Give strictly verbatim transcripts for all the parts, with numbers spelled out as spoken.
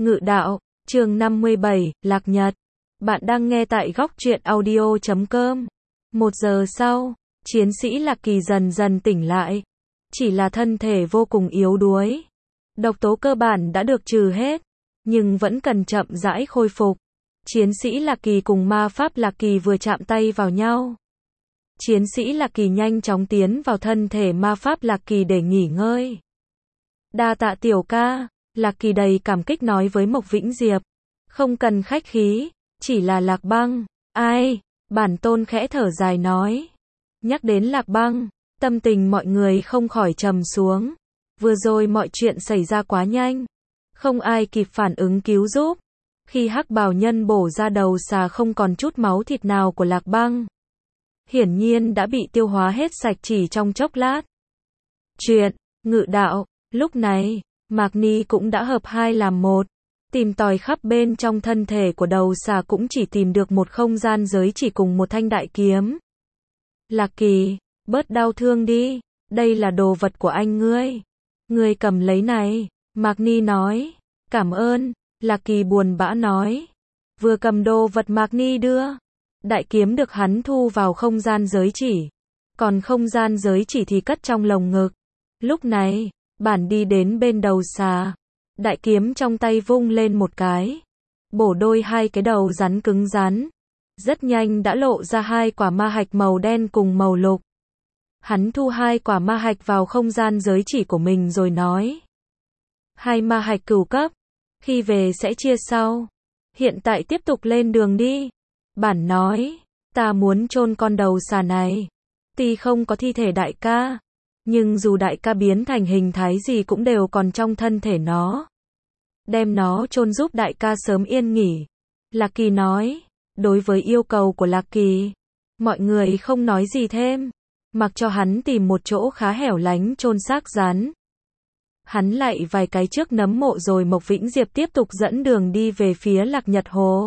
Ngự đạo, chương năm mươi bảy, Lạc Nhật. Bạn đang nghe tại góc truyện audio chấm com. Một giờ sau, chiến sĩ Lạc Kỳ dần dần tỉnh lại. Chỉ là thân thể vô cùng yếu đuối. Độc tố cơ bản đã được trừ hết, nhưng vẫn cần chậm rãi khôi phục. Chiến sĩ Lạc Kỳ cùng ma pháp Lạc Kỳ vừa chạm tay vào nhau. Chiến sĩ Lạc Kỳ nhanh chóng tiến vào thân thể ma pháp Lạc Kỳ để nghỉ ngơi. Đa tạ tiểu ca, Lạc Kỳ đầy cảm kích nói với Mộc Vĩnh Diệp. Không cần khách khí, chỉ là Lạc Băng. Ai? Bản tôn khẽ thở dài nói. Nhắc đến Lạc Băng, tâm tình mọi người không khỏi trầm xuống. Vừa rồi mọi chuyện xảy ra quá nhanh. Không ai kịp phản ứng cứu giúp. Khi hắc bào nhân bổ ra đầu xà không còn chút máu thịt nào của Lạc Băng. Hiển nhiên đã bị tiêu hóa hết sạch chỉ trong chốc lát. Chuyện, ngự đạo, lúc này, Mạc Ni cũng đã hợp hai làm một. Tìm tòi khắp bên trong thân thể của đầu xà cũng chỉ tìm được một không gian giới chỉ cùng một thanh đại kiếm. Lạc Kỳ, bớt đau thương đi, đây là đồ vật của anh ngươi. Ngươi cầm lấy này, Mạc Ni nói. Cảm ơn, Lạc Kỳ buồn bã nói. Vừa cầm đồ vật Mạc Ni đưa. Đại kiếm được hắn thu vào không gian giới chỉ. Còn không gian giới chỉ thì cất trong lồng ngực. Lúc này, bản đi đến bên đầu xà. Đại kiếm trong tay vung lên một cái. Bổ đôi hai cái đầu rắn cứng rắn. Rất nhanh đã lộ ra hai quả ma hạch màu đen cùng màu lục. Hắn thu hai quả ma hạch vào không gian giới chỉ của mình rồi nói. Hai ma hạch cửu cấp. Khi về sẽ chia sau. Hiện tại tiếp tục lên đường đi. Bản nói. Ta muốn chôn con đầu xà này. Tuy không có thi thể đại ca. Nhưng dù đại ca biến thành hình thái gì cũng đều còn trong thân thể nó. Đem nó chôn giúp đại ca sớm yên nghỉ. Lạc Kỳ nói. Đối với yêu cầu của Lạc Kỳ, mọi người không nói gì thêm. Mặc cho hắn tìm một chỗ khá hẻo lánh chôn xác rắn. Hắn lại vài cái trước nấm mộ rồi Mộc Vĩnh Diệp tiếp tục dẫn đường đi về phía Lạc Nhật Hồ.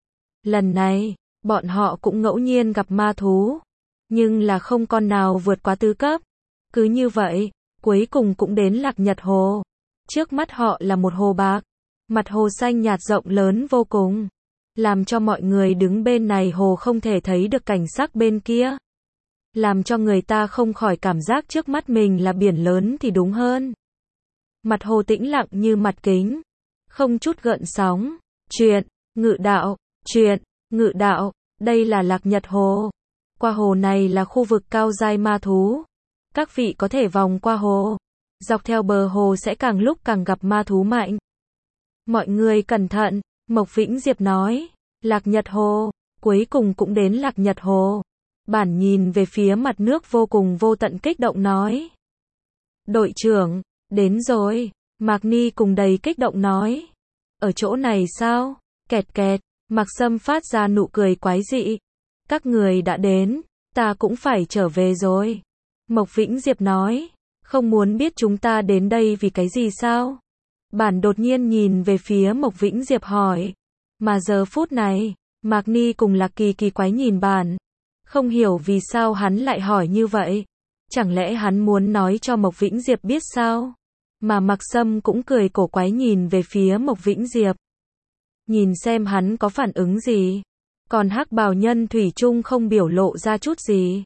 Lần này, bọn họ cũng ngẫu nhiên gặp ma thú. Nhưng là không con nào vượt quá tứ cấp. Cứ như vậy, cuối cùng cũng đến Lạc Nhật Hồ. Trước mắt họ là một hồ bạc. Mặt hồ xanh nhạt rộng lớn vô cùng. Làm cho mọi người đứng bên này hồ không thể thấy được cảnh sắc bên kia. Làm cho người ta không khỏi cảm giác trước mắt mình là biển lớn thì đúng hơn. Mặt hồ tĩnh lặng như mặt kính. Không chút gợn sóng. Chuyện, ngự đạo, chuyện, ngự đạo, đây là Lạc Nhật Hồ. Qua hồ này là khu vực cao giai ma thú. Các vị có thể vòng qua hồ. Dọc theo bờ hồ sẽ càng lúc càng gặp ma thú mạnh. Mọi người cẩn thận, Mộc Vĩnh Diệp nói. Lạc Nhật Hồ, cuối cùng cũng đến Lạc Nhật Hồ. Bản nhìn về phía mặt nước vô cùng vô tận kích động nói. Đội trưởng, đến rồi, Mạc Ni cùng đầy kích động nói. Ở chỗ này sao? Kẹt kẹt, Mạc Sâm phát ra nụ cười quái dị. Các người đã đến, ta cũng phải trở về rồi. Mộc Vĩnh Diệp nói, không muốn biết chúng ta đến đây vì cái gì sao? Bản đột nhiên nhìn về phía Mộc Vĩnh Diệp hỏi. Mà giờ phút này, Mạc Ni cùng Lạc Kỳ kỳ quái nhìn bản. Không hiểu vì sao hắn lại hỏi như vậy. Chẳng lẽ hắn muốn nói cho Mộc Vĩnh Diệp biết sao? Mà Mạc Sâm cũng cười cổ quái nhìn về phía Mộc Vĩnh Diệp. Nhìn xem hắn có phản ứng gì. Còn hắc bào nhân thủy chung không biểu lộ ra chút gì.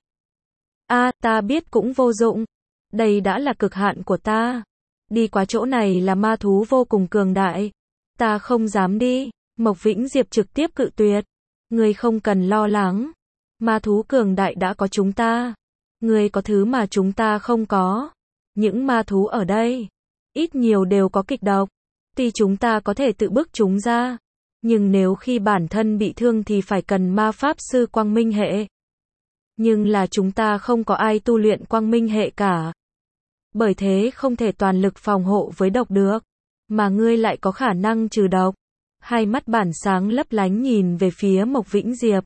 A, à, ta biết cũng vô dụng. Đây đã là cực hạn của ta. Đi qua chỗ này là ma thú vô cùng cường đại. Ta không dám đi. Mộc Vĩnh Diệp trực tiếp cự tuyệt. Ngươi không cần lo lắng. Ma thú cường đại đã có chúng ta. Ngươi có thứ mà chúng ta không có. Những ma thú ở đây, ít nhiều đều có kịch độc. Tuy chúng ta có thể tự bức chúng ra. Nhưng nếu khi bản thân bị thương thì phải cần ma pháp sư quang minh hệ. Nhưng là chúng ta không có ai tu luyện quang minh hệ cả. Bởi thế không thể toàn lực phòng hộ với độc được. Mà ngươi lại có khả năng trừ độc. Hai mắt bản sáng lấp lánh nhìn về phía Mộc Vĩnh Diệp.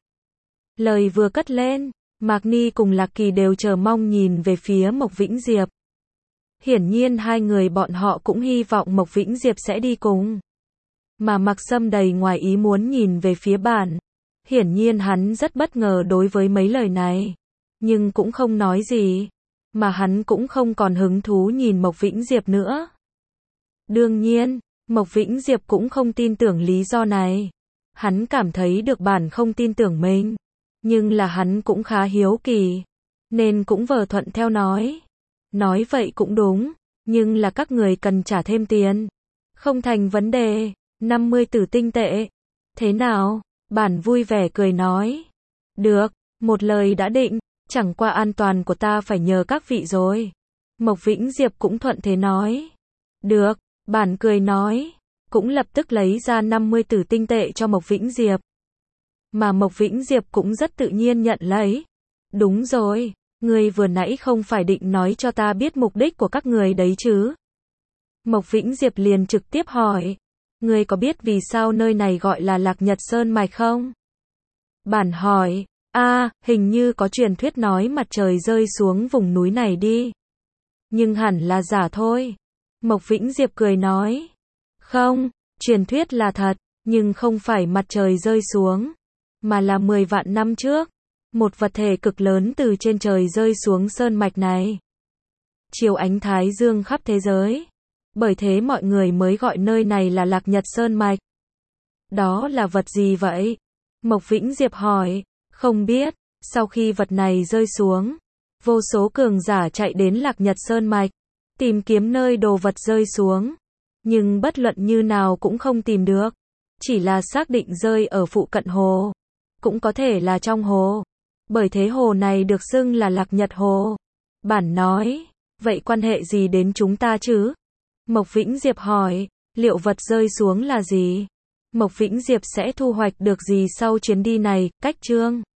Lời vừa cất lên, Mạc Ni cùng Lạc Kỳ đều chờ mong nhìn về phía Mộc Vĩnh Diệp. Hiển nhiên hai người bọn họ cũng hy vọng Mộc Vĩnh Diệp sẽ đi cùng. Mà Mạc Sâm đầy ngoài ý muốn nhìn về phía bản. Hiển nhiên hắn rất bất ngờ đối với mấy lời này. Nhưng cũng không nói gì. Mà hắn cũng không còn hứng thú nhìn Mộc Vĩnh Diệp nữa. Đương nhiên, Mộc Vĩnh Diệp cũng không tin tưởng lý do này. Hắn cảm thấy được bản không tin tưởng mình. Nhưng là hắn cũng khá hiếu kỳ. Nên cũng vờ thuận theo nói. Nói vậy cũng đúng. Nhưng là các người cần trả thêm tiền. Không thành vấn đề. năm mươi tử tinh tệ. Thế nào? Bản vui vẻ cười nói. Được. Một lời đã định. Chẳng qua an toàn của ta phải nhờ các vị rồi. Mộc Vĩnh Diệp cũng thuận thế nói. Được. Bản cười nói. Cũng lập tức lấy ra năm mươi tử tinh tệ cho Mộc Vĩnh Diệp. Mà Mộc Vĩnh Diệp cũng rất tự nhiên nhận lấy. Đúng rồi. Người vừa nãy không phải định nói cho ta biết mục đích của các người đấy chứ? Mộc Vĩnh Diệp liền trực tiếp hỏi. Người có biết vì sao nơi này gọi là Lạc Nhật Sơn Mạch không? Bản hỏi. A, hình như có truyền thuyết nói mặt trời rơi xuống vùng núi này đi. Nhưng hẳn là giả thôi. Mộc Vĩnh Diệp cười nói. Không, truyền thuyết là thật, nhưng không phải mặt trời rơi xuống, mà là mười vạn năm trước. Một vật thể cực lớn từ trên trời rơi xuống sơn mạch này. Chiếu ánh thái dương khắp thế giới. Bởi thế mọi người mới gọi nơi này là Lạc Nhật Sơn Mạch. Đó là vật gì vậy? Mộc Vĩnh Diệp hỏi. Không biết. Sau khi vật này rơi xuống, vô số cường giả chạy đến Lạc Nhật Sơn Mạch, tìm kiếm nơi đồ vật rơi xuống. Nhưng bất luận như nào cũng không tìm được. Chỉ là xác định rơi ở phụ cận hồ. Cũng có thể là trong hồ. Bởi thế hồ này được xưng là Lạc Nhật Hồ. Bản nói. Vậy quan hệ gì đến chúng ta chứ? Mộc Vĩnh Diệp hỏi. Liệu vật rơi xuống là gì? Mộc Vĩnh Diệp sẽ thu hoạch được gì sau chuyến đi này? Cách chương